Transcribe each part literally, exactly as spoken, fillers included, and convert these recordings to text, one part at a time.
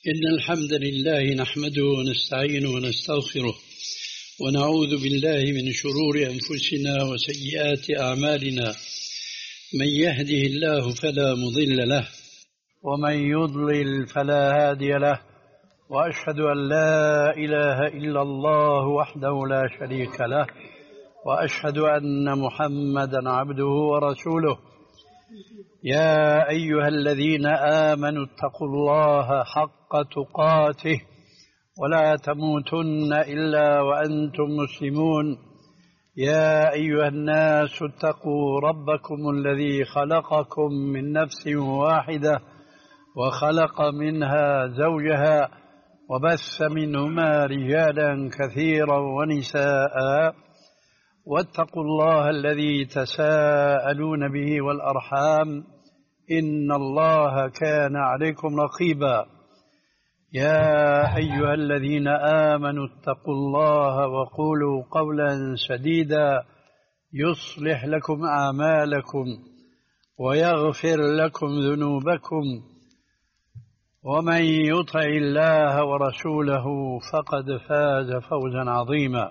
إن الحمد لله نحمده ونستعينه ونستغفره ونعوذ بالله من شرور أنفسنا وسيئات أعمالنا. من يهده الله فلا مضل له ومن يضلل فلا هادي له، وأشهد أن لا إله إلا الله وحده لا شريك له، وأشهد أن محمدا عبده ورسوله. يا أيها الذين آمنوا اتقوا الله حق تقاته ولا تموتن إلا وأنتم مسلمون. يا أيها الناس اتقوا ربكم الذي خلقكم من نفس واحدة وخلق منها زوجها وبث منهما رجالا كثيرا ونساء، واتقوا الله الذي تساءلون به والأرحام إن الله كان عليكم رقيبا. يا أيها الذين آمنوا اتقوا الله وقولوا قولا سديدا يصلح لكم أعمالكم ويغفر لكم ذنوبكم، ومن يطع الله ورسوله فقد فاز فوزا عظيما.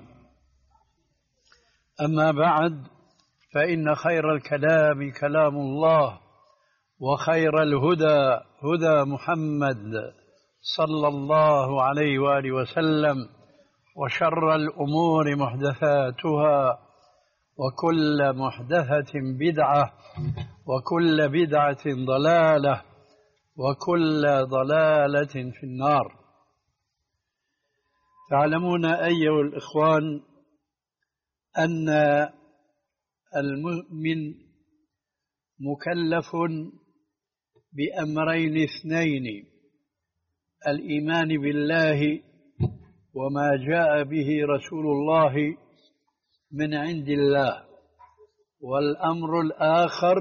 أما بعد، فإن خير الكلام كلام الله، وخير الهدى هدى محمد صلى الله عليه وآله وسلم، وشر الأمور محدثاتها، وكل محدثة بدعة، وكل بدعة ضلالة، وكل ضلالة في النار. تعلمون أيها الإخوان أن المؤمن مكلف بأمرين اثنين: الإيمان بالله وما جاء به رسول الله من عند الله، والأمر الآخر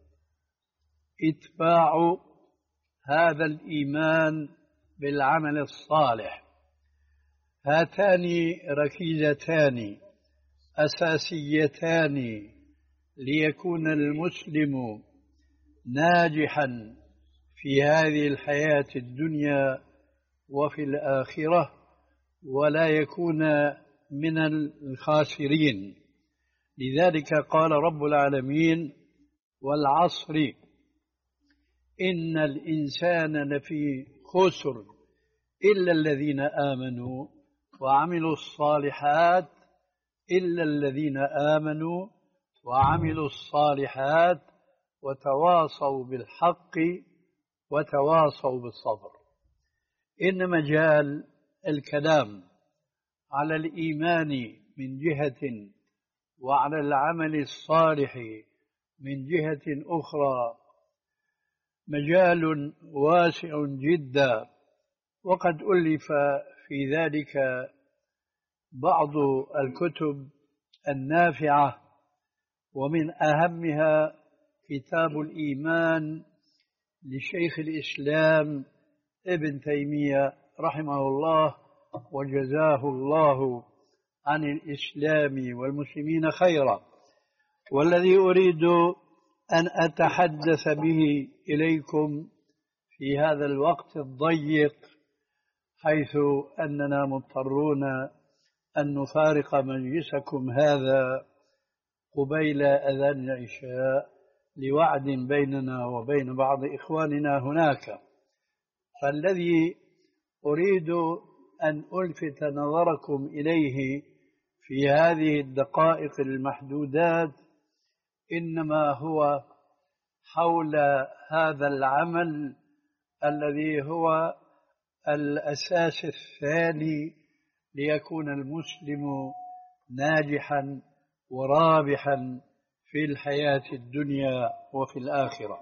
اتباع هذا الإيمان بالعمل الصالح. هاتان ركيزتان أساسيتان ليكون المسلم ناجحا في هذه الحياة الدنيا وفي الآخرة، ولا يكون من الخاسرين. لذلك قال رب العالمين: والعصر إن الإنسان لفي خسر إلا الذين آمنوا وعملوا الصالحات إلا الذين آمنوا وعملوا الصالحات وتواصوا بالحق وتواصوا بالصبر. إن مجال الكلام على الإيمان من جهة وعلى العمل الصالح من جهة أخرى مجال واسع جدا، وقد ألف في ذلك بعض الكتب النافعة، ومن أهمها كتاب الإيمان لشيخ الإسلام ابن تيمية رحمه الله، وجزاه الله عن الإسلام والمسلمين خيرا. والذي أريد أن أتحدث به إليكم في هذا الوقت الضيق، حيث أننا مضطرون أن نفارق مجلسكم هذا قبيل أذان العشاء لوعد بيننا وبين بعض إخواننا هناك. فالذي أريد أن ألفت نظركم إليه في هذه الدقائق المحدودات إنما هو حول هذا العمل الذي هو الأساس الثاني ليكون المسلم ناجحا ورابحا في الحياة الدنيا وفي الآخرة.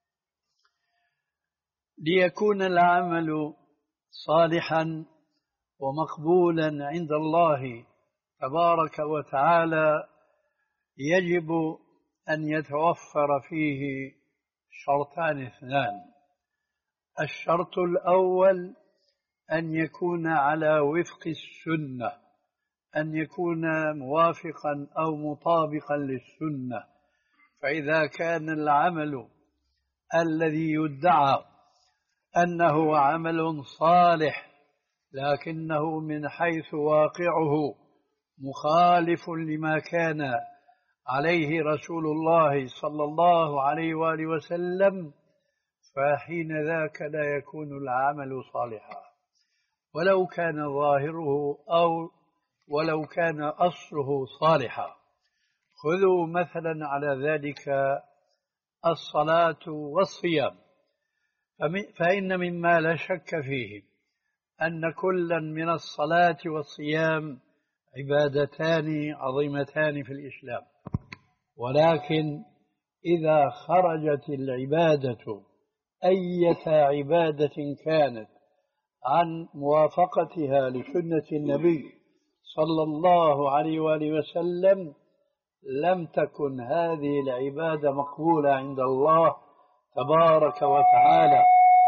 ليكون العمل صالحا ومقبولا عند الله تبارك وتعالى يجب أن يتوفر فيه شرطان اثنان: الشرط الأول أن يكون على وفق السنة، أن يكون موافقا أو مطابقا للسنة. فإذا كان العمل الذي يدعى أنه عمل صالح، لكنه من حيث واقعه مخالف لما كان عليه رسول الله صلى الله عليه وآله وسلم، فحين ذاك لا يكون العمل صالحا، ولو كان ظاهره أو ولو كان أصله صالحا. خذوا مثلا على ذلك الصلاة والصيام، فإن مما لا شك فيه أن كلا من الصلاة والصيام عبادتان عظيمتان في الإسلام، ولكن إذا خرجت العبادة أية عبادة كانت عن موافقتها لسنة النبي صلى الله عليه وآله وسلم لم تكن هذه العبادة مقبولة عند الله تبارك وتعالى.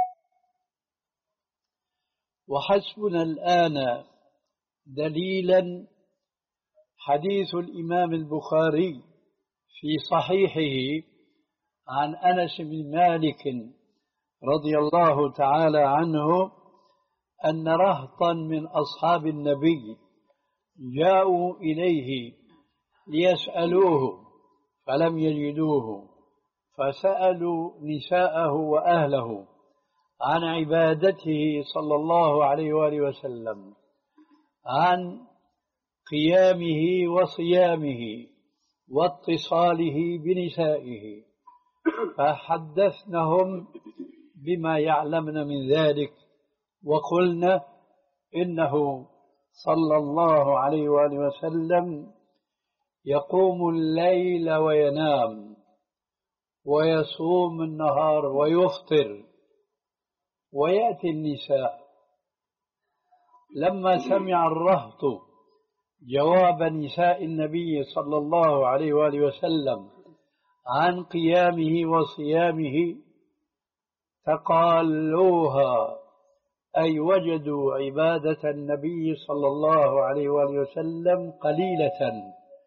وحسبنا الآن دليلا حديث الإمام البخاري في صحيحه عن أنس بن مالك رضي الله تعالى عنه أن رهطا من أصحاب النبي جاءوا إليه ليسألوه فلم يجدوه، فسألوا نساءه وأهله عن عبادته صلى الله عليه وآله وسلم، عن قيامه وصيامه واتصاله بنسائه، فحدثنهم بما يعلمن من ذلك، وقلنا إنه صلى الله عليه وآله وسلم يقوم الليل وينام ويصوم النهار ويفطر ويأتي النساء. لما سمع الرهط جواب نساء النبي صلى الله عليه وآله وسلم عن قيامه وصيامه تقالوها، أي وجدوا عبادة النبي صلى الله عليه وآله وسلم قليلة.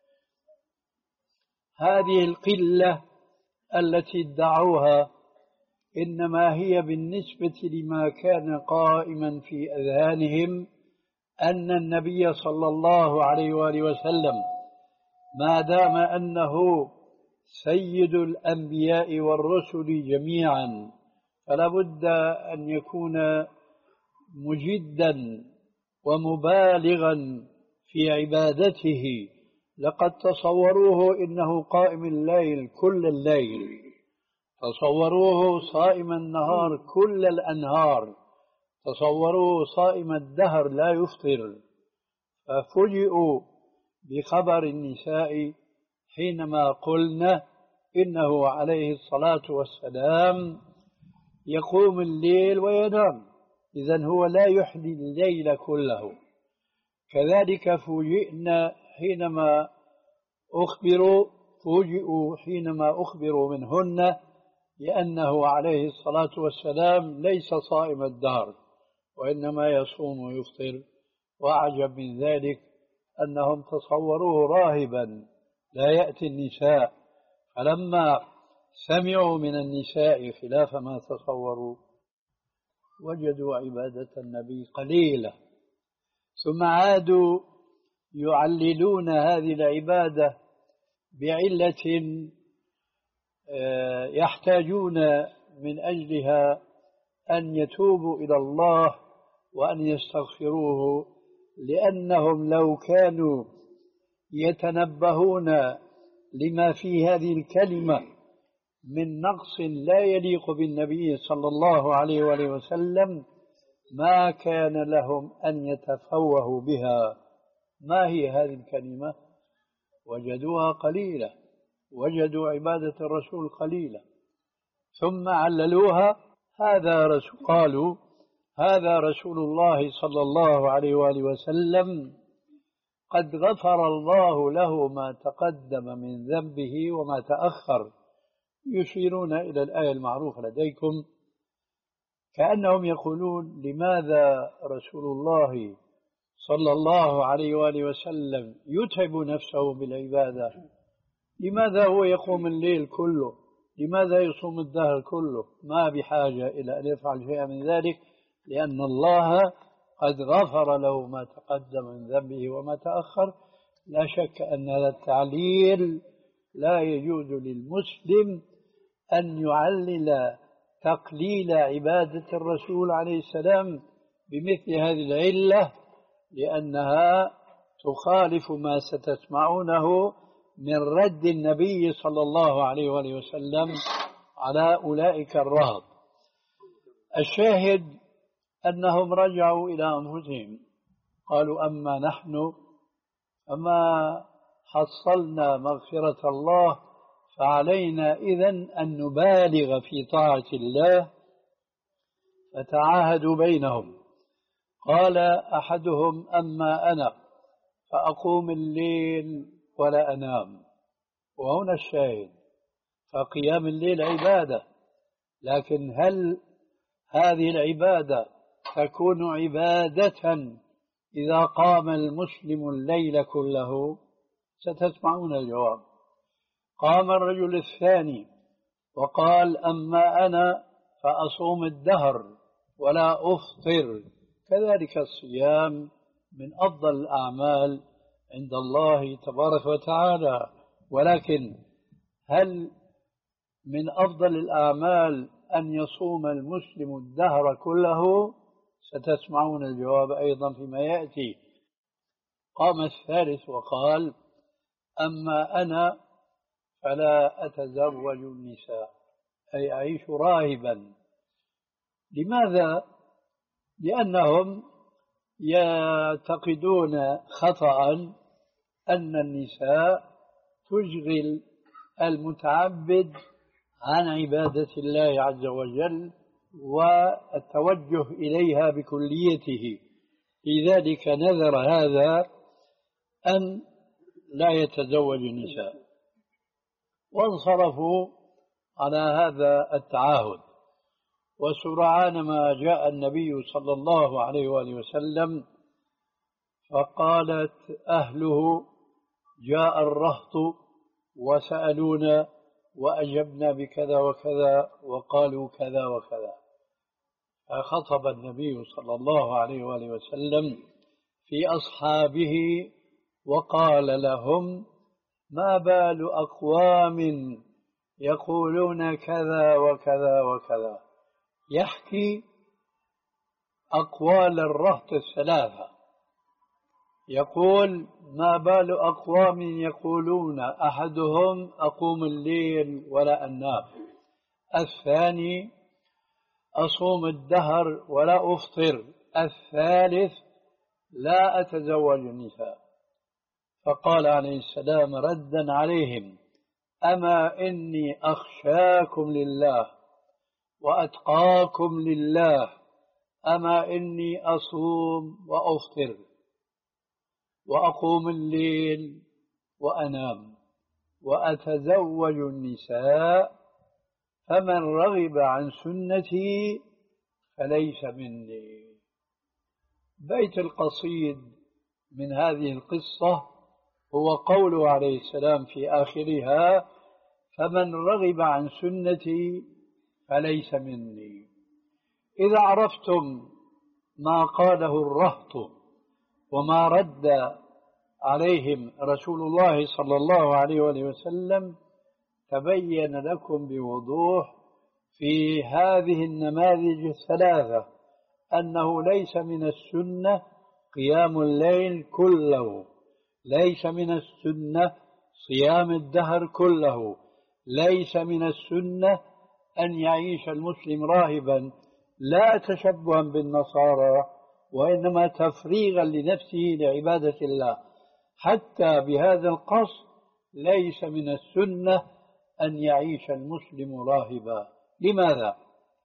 هذه القلة التي ادعوها إنما هي بالنسبة لما كان قائما في أذهانهم أن النبي صلى الله عليه وآله وسلم ما دام أنه سيد الأنبياء والرسل جميعا فلا بد أن يكون مجدا ومبالغا في عبادته. لقد تصوروه إنه قائم الليل كل الليل، تصوروه صائم النهار كل الأنهار، تصوروه صائم الدهر لا يفطر، ففجئوا بخبر النساء حينما قلنا إنه عليه الصلاة والسلام يقوم الليل وينام، إذن هو لا يحيي الليل كله. كذلك فوجئنا حينما أخبروا فوجئوا حينما أخبروا منهن لأنه عليه الصلاة والسلام ليس صائم الدهر وإنما يصوم ويفطر. وأعجب من ذلك أنهم تصوروه راهبا لا يأتي النساء، فلما سمعوا من النساء خلاف ما تصوروا وجدوا عبادة النبي قليلة، ثم عادوا يعللون هذه العبادة بعلة يحتاجون من أجلها أن يتوبوا إلى الله وأن يستغفروه، لأنهم لو كانوا يتنبهون لما في هذه الكلمة من نقص لا يليق بالنبي صلى الله عليه وآله وسلم ما كان لهم أن يتفوهوا بها. ما هي هذه الكلمة؟ وجدوها قليلة، وجدوا عبادة الرسول قليلة، ثم عللوها. هذا رسول قالوا هذا رسول الله صلى الله عليه وآله وسلم قد غفر الله له ما تقدم من ذنبه وما تأخر، يشيرون إلى الآية المعروفة لديكم، كأنهم يقولون لماذا رسول الله صلى الله عليه وآله وسلم يتعب نفسه بالعبادة؟ لماذا هو يقوم الليل كله لماذا يصوم الدهر كله؟ ما بحاجة إلى أن يفعل شيئا من ذلك، لأن الله قد غفر له ما تقدم من ذنبه وما تأخر. لا شك أن هذا التعليل لا يجوز للمسلم أن يعلل تقليل عبادة الرسول عليه السلام بمثل هذه العلة، لأنها تخالف ما ستسمعونه من رد النبي صلى الله عليه وآله وسلم على أولئك الرهط. الشاهد أنهم رجعوا إلى أنفسهم قالوا أما نحن أما حصلنا مغفرة الله فعلينا إذن أن نبالغ في طاعة الله. فتعاهدوا بينهم. قال أحدهم أما أنا فأقوم الليل ولا أنام. وهنا الشاهد، فقيام الليل عبادة، لكن هل هذه العبادة تكون عبادة إذا قام المسلم الليل كله؟ ستسمعون الجواب. قام الرجل الثاني وقال أما أنا فأصوم الدهر ولا أفطر. كذلك الصيام من أفضل الأعمال عند الله تبارك وتعالى، ولكن هل من أفضل الأعمال أن يصوم المسلم الدهر كله؟ ستسمعون الجواب أيضا فيما يأتي. قام الثالث وقال أما أنا فلا أتزوج النساء، أي أعيش راهبا. لماذا؟ لأنهم يعتقدون خطأ أن النساء تشغل المتعبد عن عبادة الله عز وجل والتوجه إليها بكليته، لذلك نذر هذا أن لا يتزوج النساء، وانصرفوا على هذا التعاهد. وسرعان ما جاء النبي صلى الله عليه وآله وسلم فقالت أهله جاء الرهط وسألونا وأجبنا بكذا وكذا وقالوا كذا وكذا. فخطب النبي صلى الله عليه وآله وسلم في أصحابه وقال لهم ما بال أقوام يقولون كذا وكذا وكذا. يحكي أقوال الرهط الثلاثة، يقول ما بال أقوام يقولون أحدهم أقوم الليل ولا أنام، الثاني أصوم الدهر ولا أفطر، الثالث لا أتزوج النساء. فقال عليه السلام ردا عليهم أما إني أخشاكم لله وأتقاكم لله، أما إني أصوم وأفطر وأقوم الليل وأنام وأتزوج النساء، فمن رغب عن سنتي فليس مني. بيت القصيد من هذه القصة هو قوله عليه السلام في آخرها فمن رغب عن سنتي فليس مني. إذا عرفتم ما قاله الرهط وما رد عليهم رسول الله صلى الله عليه وآله وسلم تبين لكم بوضوح في هذه النماذج الثلاثة أنه ليس من السنة قيام الليل كله، ليس من السنة صيام الدهر كله، ليس من السنة أن يعيش المسلم راهبا لا تشبها بالنصارى وإنما تفريغا لنفسه لعبادة الله. حتى بهذا القصد ليس من السنة أن يعيش المسلم راهبا. لماذا؟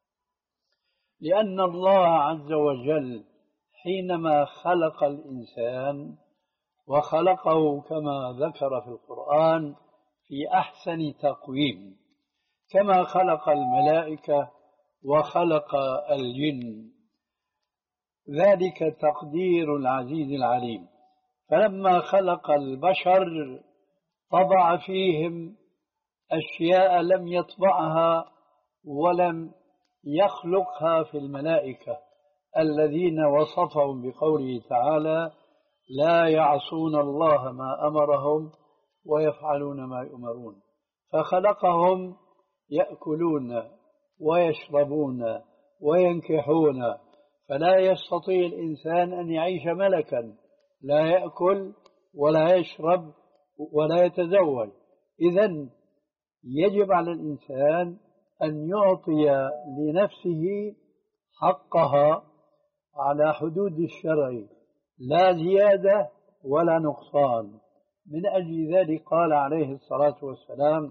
لأن الله عز وجل حينما خلق الإنسان وخلقه كما ذكر في القرآن في أحسن تقويم، كما خلق الملائكة وخلق الجن، ذلك تقدير العزيز العليم. فلما خلق البشر طبع فيهم أشياء لم يطبعها ولم يخلقها في الملائكة الذين وصفهم بقوله تعالى: لا يعصون الله ما أمرهم ويفعلون ما يؤمرون. فخلقهم يأكلون ويشربون وينكحون، فلا يستطيع الإنسان أن يعيش ملكا لا يأكل ولا يشرب ولا يتزوج. إذن يجب على الإنسان أن يعطي لنفسه حقها على حدود الشرع، لا زيادة ولا نقصان. من أجل ذلك قال عليه الصلاة والسلام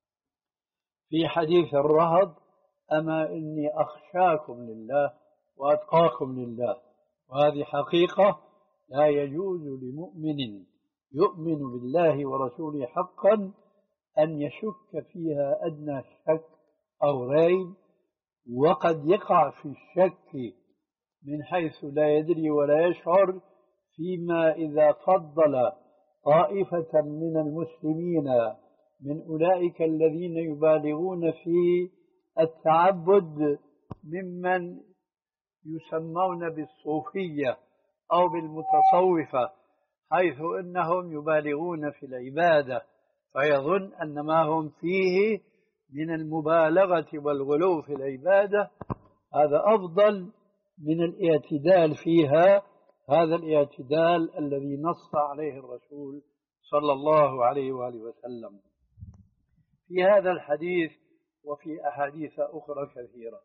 في حديث الرهط: أما إني أخشاكم لله وأتقاكم لله. وهذه حقيقة لا يجوز لمؤمن يؤمن بالله ورسوله حقا أن يشك فيها أدنى شك أو ريب، وقد يقع في الشك من حيث لا يدري ولا يشعر فيما إذا فضل طائفة من المسلمين من أولئك الذين يبالغون في التعبد ممن يسمون بالصوفية أو بالمتصوفة، حيث أنهم يبالغون في العبادة فيظن أن ما هم فيه من المبالغة والغلو في العبادة هذا أفضل من الاعتدال فيها، هذا الاعتدال الذي نص عليه الرسول صلى الله عليه وآله وسلم في هذا الحديث وفي أحاديث أخرى كثيرة.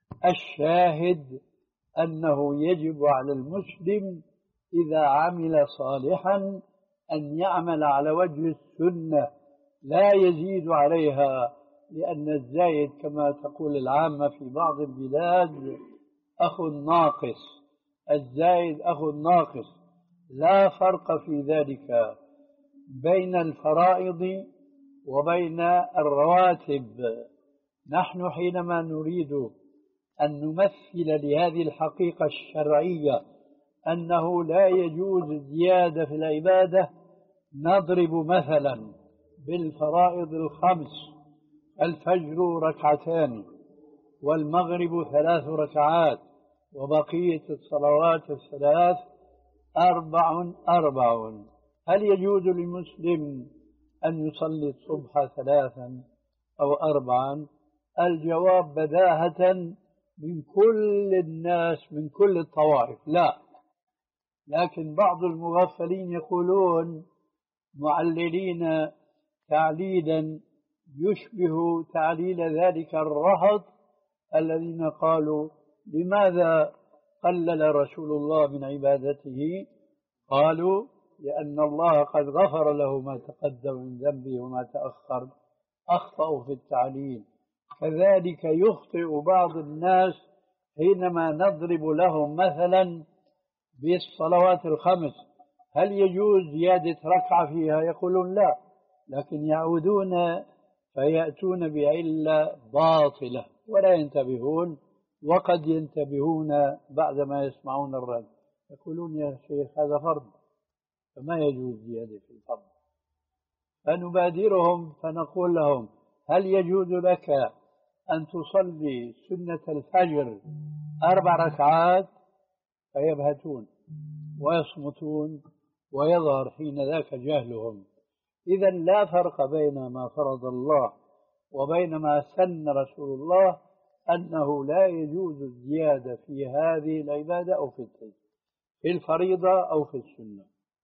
الشاهد أنه يجب على المسلم إذا عمل صالحا أن يعمل على وجه السنة لا يزيد عليها، لأن الزايد كما تقول العامة في بعض البلاد أخو ناقص، الزايد أخو ناقص. لا فرق في ذلك بين الفرائض وبين الرواتب. نحن حينما نريد أن نمثل لهذه الحقيقة الشرعية أنه لا يجوز زيادة في العبادة نضرب مثلا بالفرائض الخمس: الفجر ركعتان والمغرب ثلاث ركعات وبقية الصلوات الثلاث أربع أربع. هل يجوز للمسلم أن يصلي الصبح ثلاثا أو أربعا؟ الجواب بداهة من كل الناس من كل الطوائف لا، لكن بعض المغفلين يقولون معللين تعليلا يشبه تعليل ذلك الرهط الذين قالوا: لماذا قلل رسول الله من عبادته؟ قالوا: لأن الله قد غفر له ما تقدم من ذنبه وما تأخر. أخطأوا في التعليل. كذلك يخطئ بعض الناس حينما نضرب لهم مثلا بالصلوات الخمس: هل يجوز زيادة ركعة فيها؟ يقولون لا، لكن يعودون فيأتون بعلة باطلة ولا ينتبهون، وقد ينتبهون بعدما يسمعون الرد. يقولون: يا شيخ هذا فرض فما يجوز زيادة في الفرض. فنبادرهم فنقول لهم: هل يجوز لك أن تصلي سنة الفجر أربع ركعات؟ فيبهتون ويصمتون ويظهر حين ذاك جهلهم. إذا لا فرق بين ما فرض الله وبين ما سن رسول الله، أنه لا يجوز الزيادة في هذه العبادة أو في التلك، في الفريضة أو في السنة.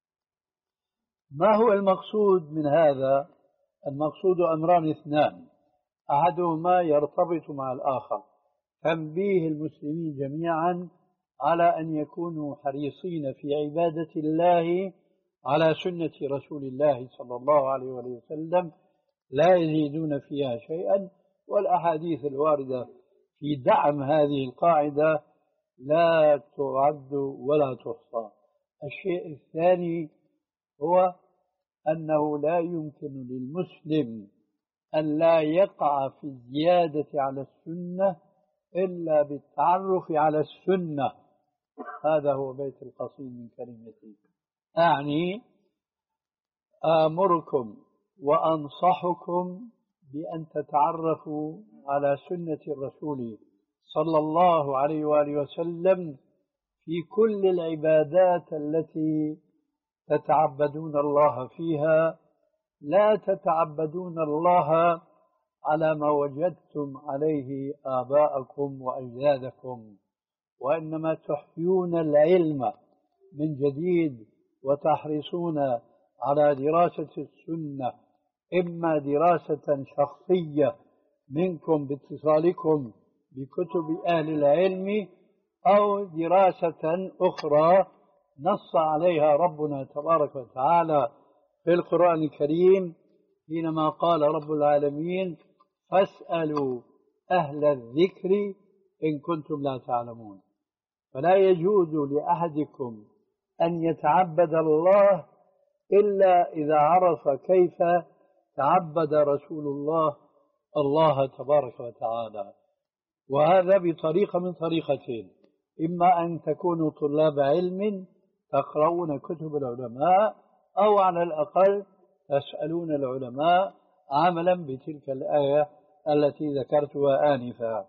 ما هو المقصود من هذا؟ المقصود أمران اثنان، أحدهما يرتبط مع الآخر: تنبيه المسلمين جميعا على أن يكونوا حريصين في عبادة الله على سنة رسول الله صلى الله عليه وسلم لا يزيدون فيها شيئا، والأحاديث الواردة في دعم هذه القاعدة لا تعد ولا تحصى. الشيء الثاني هو أنه لا يمكن للمسلم أن لا يقع في الزيادة على السنة إلا بالتعرف على السنة. هذا هو بيت القصيد من كلمتي. أعني آمركم وأنصحكم بأن تتعرفوا على سنة الرسول صلى الله عليه وآله وسلم في كل العبادات التي تتعبدون الله فيها. لا تتعبدون الله على ما وجدتم عليه آباءكم وأجدادكم، وإنما تحيون العلم من جديد وتحرصون على دراسة السنة، إما دراسة شخصية منكم باتصالكم بكتب أهل العلم، أو دراسة أخرى نص عليها ربنا تبارك وتعالى في القرآن الكريم حينما قال رب العالمين: فاسألوا أهل الذكر إن كنتم لا تعلمون. فلا يجوز لأحدكم أن يتعبد الله إلا إذا عرف كيف تعبد رسول الله الله تبارك وتعالى، وهذا بطريقة من طريقتين: إما أن تكونوا طلاب علم تقرؤون كتب العلماء، أو على الأقل تسألون العلماء عملا بتلك الآية التي ذكرتها آنفا.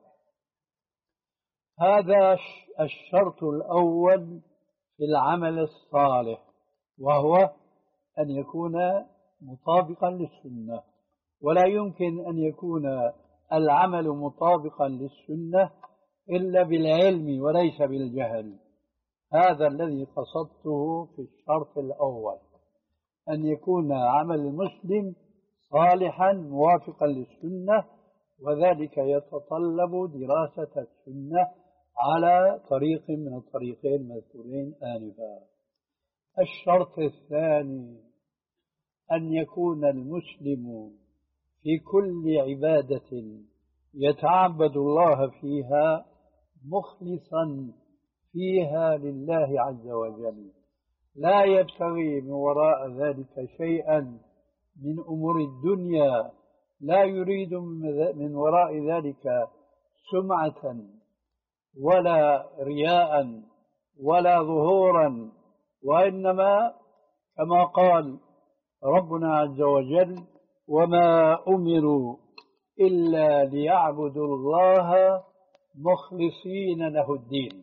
هذا الشرط الأول في العمل الصالح، وهو أن يكون مطابقا للسنة. ولا يمكن أن يكون العمل مطابقا للسنة إلا بالعلم وليس بالجهل. هذا الذي قصدته في الشرط الأول، أن يكون عمل المسلم صالحا موافقا للسنة، وذلك يتطلب دراسة السنة على طريق من الطريقين المذكورين آنفا. الشرط الثاني أن يكون المسلم في كل عبادة يتعبد الله فيها مخلصا فيها لله عز وجل، لا يبتغي من وراء ذلك شيئا من أمور الدنيا، لا يريد من وراء ذلك سمعة ولا رياء ولا ظهورا، وإنما كما قال ربنا عز وجل: وما أمروا إلا ليعبدوا الله مخلصين له الدين.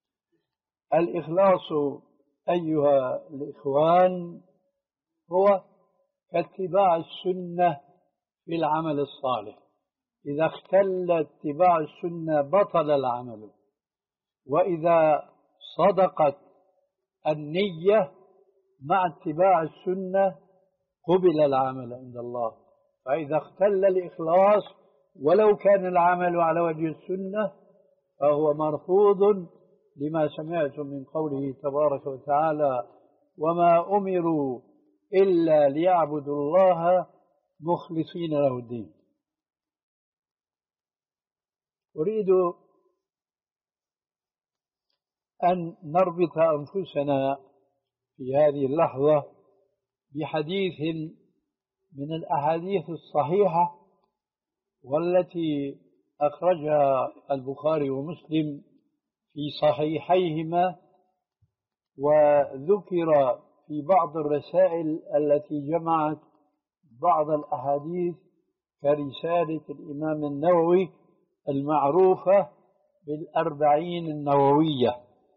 الإخلاص أيها الإخوان هو كاتباع السنة في العمل الصالح. إذا اختل اتباع السنة بطل العمل، وإذا صدقت النية مع اتباع السنة قبل العمل عند الله. فإذا اختل الإخلاص ولو كان العمل على وجه السنة فهو مرفوض، لما سمعتم من قوله تبارك وتعالى: وما أمروا إلا ليعبدوا الله مخلصين له الدين. أريد أن نربط أنفسنا في هذه اللحظة بحديث من الأحاديث الصحيحة والتي أخرجها البخاري ومسلم في صحيحيهما، وذكر في بعض الرسائل التي جمعت بعض الأحاديث كرسالة الإمام النووي المعروفة بالأربعين النووية.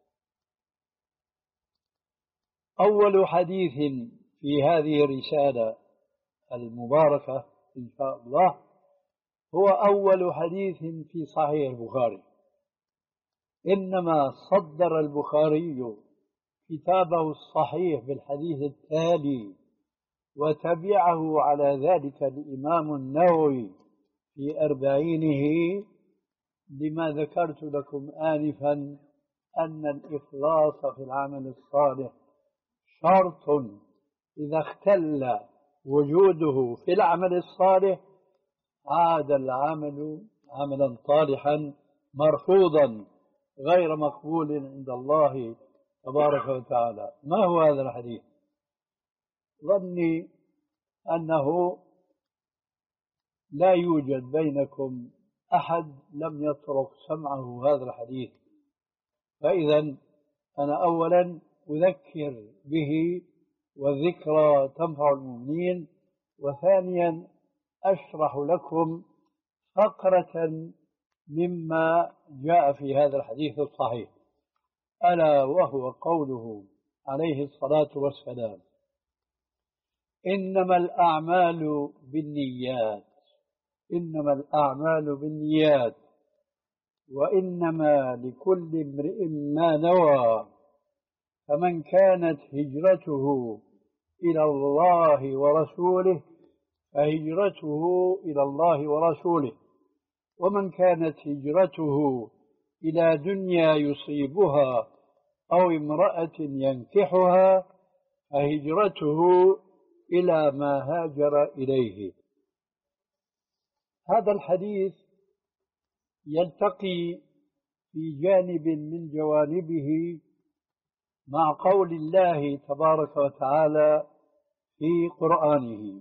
أول حديث في هذه الرسالة المباركة إن شاء الله هو أول حديث في صحيح البخاري. إنما صدر البخاري كتابه الصحيح بالحديث التالي، وتبعه على ذلك الإمام النووي في أربعينه، لما ذكرت لكم آنفا أن الإخلاص في العمل الصالح شرط إذا اختل وجوده في العمل الصالح عاد العمل عملا صالحا مرفوضا غير مقبول عند الله تبارك وتعالى. ما هو هذا الحديث؟ ظني أنه لا يوجد بينكم أحد لم يترك سمعه هذا الحديث، فإذا أنا أولا أذكر به، والذكرى تنفع المؤمنين، وثانيا أشرح لكم فقرة مما جاء في هذا الحديث الصحيح، ألا وهو قوله عليه الصلاة والسلام: إنما الأعمال بالنيات، إنما الأعمال بالنيات وإنما لكل امرئ ما نوى، فمن كانت هجرته إلى الله ورسوله فهجرته إلى الله ورسوله، ومن كانت هجرته إلى دنيا يصيبها أو امرأة ينكحها فهجرته إلى ما هاجر إليه. هذا الحديث يلتقي في جانب من جوانبه مع قول الله تبارك وتعالى في قرآنه: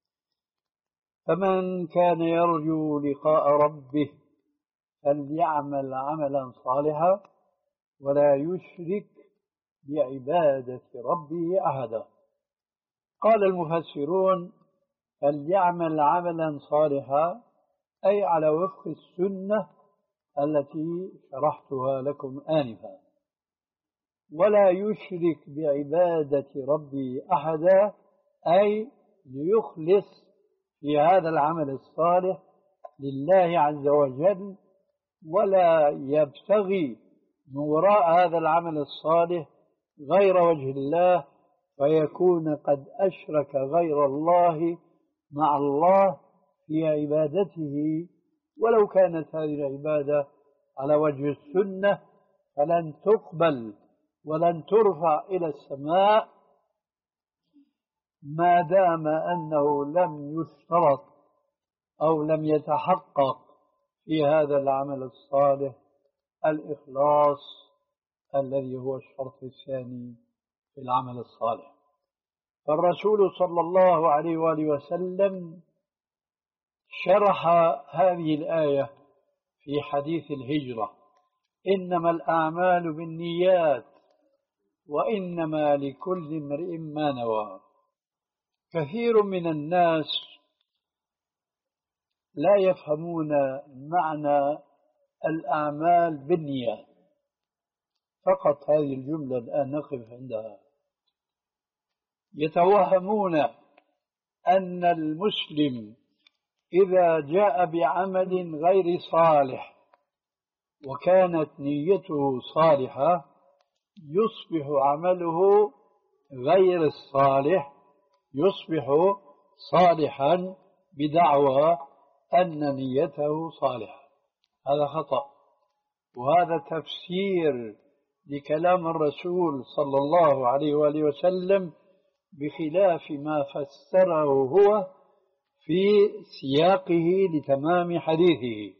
فمن كان يرجو لقاء ربه فليعمل عملا صالحا ولا يشرك بعبادة ربه أحدا. قال المفسرون: فليعمل عملا صالحا أي على وفق السنة التي شرحتها لكم آنفا، ولا يشرك بعبادة ربه أحدا أي ليخلص في هذا العمل الصالح لله عز وجل، ولا يبتغي من وراء هذا العمل الصالح غير وجه الله، فيكون قد أشرك غير الله مع الله في عبادته، ولو كانت هذه العبادة على وجه السنة فلن تقبل ولن ترفع إلى السماء ما دام أنه لم يشترط أو لم يتحقق في هذا العمل الصالح الإخلاص الذي هو الشرط الثاني في العمل الصالح. فالرسول صلى الله عليه وآله وسلم شرح هذه الآية في حديث الهجرة: إنما الأعمال بالنيات وإنما لكل امرئ ما نوى. كثير من الناس لا يفهمون معنى الأعمال بالنيات، فقط هذه الجملة الآن نقف عندها. يتوهمون أن المسلم إذا جاء بعمل غير صالح وكانت نيته صالحة يصبح عمله غير الصالح، يصبح صالحا بدعوى أن نيته صالحة. هذا خطأ، وهذا تفسير لكلام الرسول صلى الله عليه وآله وسلم بخلاف ما فسره هو في سياقه لتمام حديثه.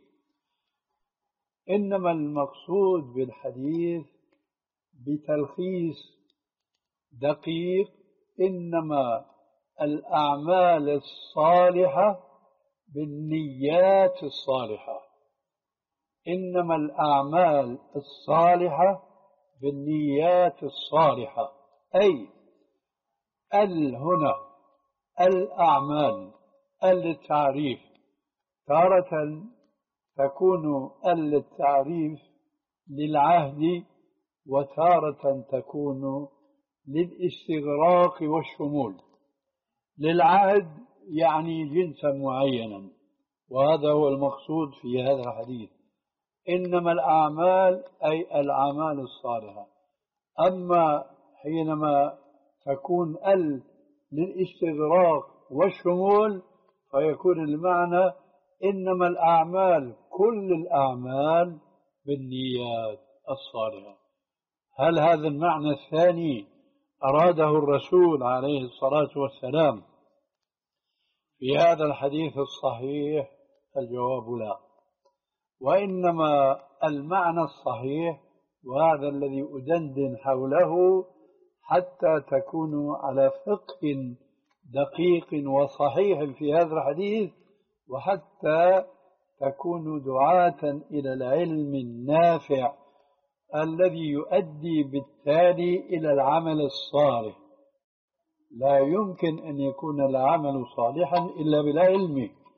إنما المقصود بالحديث بتلخيص دقيق: إنما الأعمال الصالحة بالنيات الصالحة، إنما الأعمال الصالحة بالنيات الصالحة، أي ال هنا الأعمال التعريف، تارة تكون التعريف للعهد وتارة تكون للاستغراق والشمول. للعهد يعني جنسا معينا، وهذا هو المقصود في هذا الحديث: إنما الأعمال أي الأعمال الصالحة. أما حينما تكون ال للاستغراق والشمول فيكون المعنى إنما الأعمال كل الأعمال بالنيات الصالحة. هل هذا المعنى الثاني أراده الرسول عليه الصلاة والسلام في هذا الحديث الصحيح؟ الجواب لا، وإنما المعنى الصحيح، وهذا الذي أدندن حوله حتى تكونوا على فقه دقيق وصحيح في هذا الحديث، وحتى تكونوا دعاة إلى العلم النافع الذي يؤدي بالتالي إلى العمل الصالح. لا يمكن أن يكون العمل صالحا إلا بالعلم،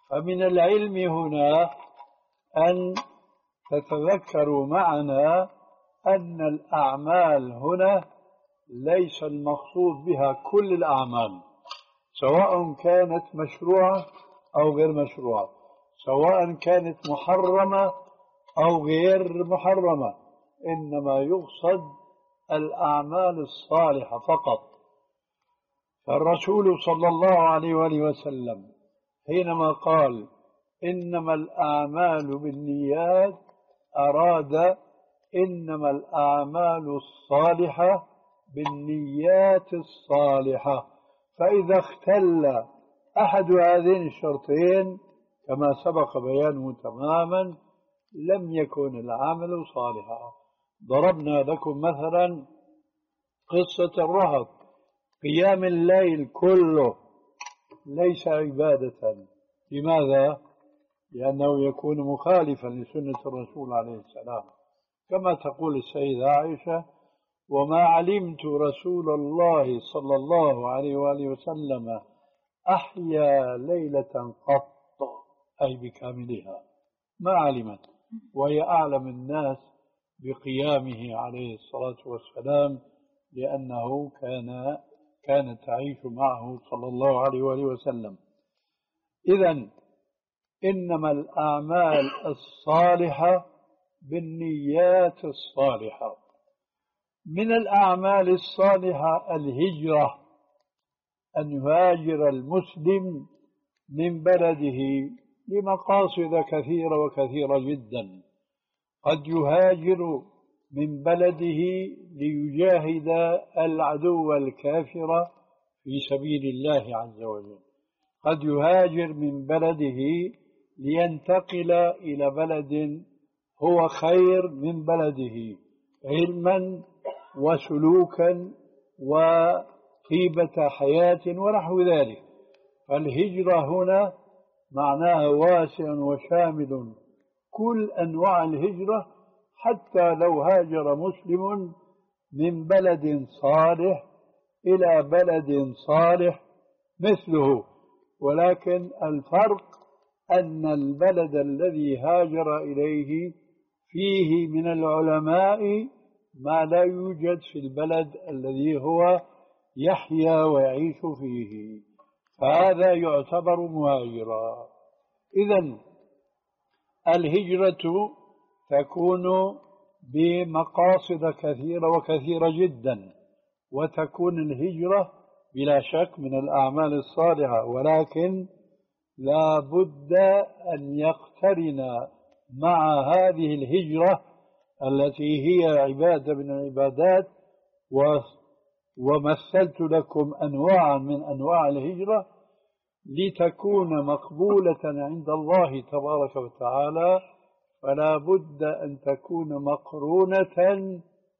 فمن العلم هنا أن تتذكروا معنا أن الأعمال هنا ليس المقصود بها كل الأعمال، سواء كانت مشروعة أو غير مشروعة، سواء كانت محرمة أو غير محرمة، إنما يقصد الأعمال الصالحة فقط. فالرسول صلى الله عليه وآله وسلم حينما قال إنما الأعمال بالنيات أراد إنما الأعمال الصالحة بالنيات الصالحة، فإذا اختل أحد هذين الشرطين كما سبق بيانه تماما لم يكن العمل صالحا. ضربنا لكم مثلا قصة الرهط، قيام الليل كله ليس عبادة. لماذا؟ لأنه يكون مخالفا لسنة الرسول عليه السلام، كما تقول السيدة عائشة: وما علمت رسول الله صلى الله عليه وآله وسلم أحيا ليلة قط، أي بكاملها، ما علمت، وهي أعلم الناس بقيامه عليه الصلاة والسلام، لأنه كان كانت تعيش معه صلى الله عليه وآله وسلم. إذن إنما الأعمال الصالحة بالنيات الصالحة. من الأعمال الصالحة الهجرة، أن يهاجر المسلم من بلده لمقاصد كثيرة وكثيرة جدا. قد يهاجر من بلده ليجاهد العدو الكافر في سبيل الله عز وجل، قد يهاجر من بلده لينتقل إلى بلد هو خير من بلده علما وسلوكا وطيبة حياة ونحو ذلك. فالهجرة هنا معناها واسع وشامل، كل أنواع الهجرة، حتى لو هاجر مسلم من بلد صالح إلى بلد صالح مثله، ولكن الفرق أن البلد الذي هاجر إليه فيه من العلماء ما لا يوجد في البلد الذي هو يحيا ويعيش فيه، فهذا يعتبر مهاجرا. إذن الهجرة تكون بمقاصد كثيرة وكثيرة جدا، وتكون الهجرة بلا شك من الأعمال الصالحة، ولكن لا بد أن يقترن مع هذه الهجرة التي هي عبادة من العبادات، ومثلت لكم أنواعا من أنواع الهجرة لتكون مقبولة عند الله تبارك وتعالى، فلا بد أن تكون مقرونة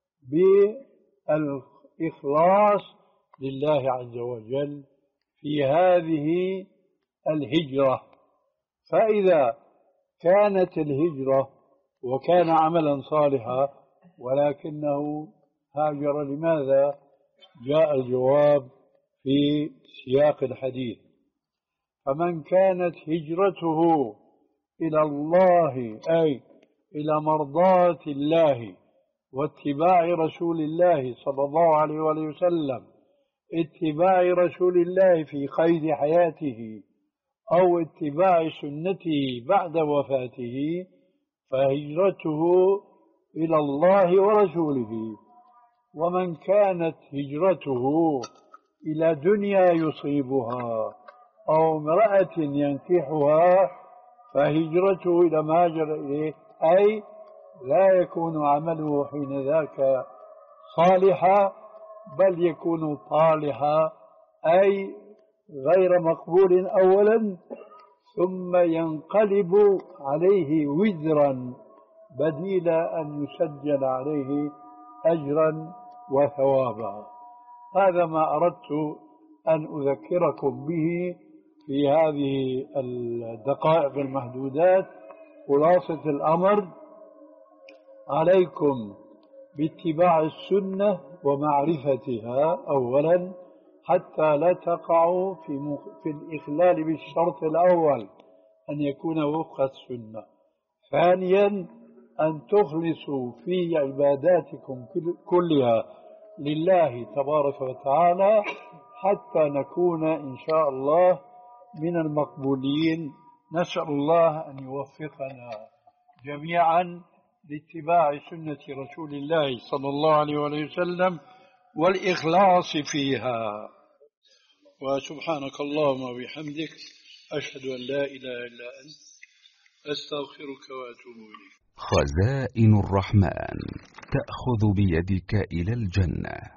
بالإخلاص لله عز وجل في هذه الهجرة. فإذا كانت الهجرة وكان عملا صالحا ولكنه هاجر لماذا؟ جاء الجواب في سياق الحديث: فمن كانت هجرته إلى الله أي إلى مرضاة الله واتباع رسول الله صلى الله عليه وآله وسلم، اتباع رسول الله في قيد حياته أو اتباع سنته بعد وفاته، فهجرته إلى الله ورسوله. ومن كانت هجرته إلى دنيا يصيبها أو امرأة ينكحها فهجرته إلى ما هاجر إليه، أي لا يكون عمله حين ذاك صالحا بل يكون طالحا، أي غير مقبول أولا، ثم ينقلب عليه وزرا بديل أن يسجل عليه أجرا وثوابا. هذا ما أردت أن أذكركم به في هذه الدقائق المحدودات. خلاصة الأمر: عليكم باتباع السنة ومعرفتها أولا حتى لا تقعوا في, في الإخلال بالشرط الأول، أن يكون وفق السنة. ثانيا أن تخلصوا في عباداتكم كلها لله تبارك وتعالى حتى نكون إن شاء الله من المقبولين. نسأل الله أن يوفقنا جميعا لاتباع سنة رسول الله صلى الله عليه وسلم والإخلاص فيها. وسبحانك اللهم وبحمدك أشهد أن لا إله إلا أنت أستغفرك وأتوب إليك. خزائن الرحمن تأخذ بيدك إلى الجنة.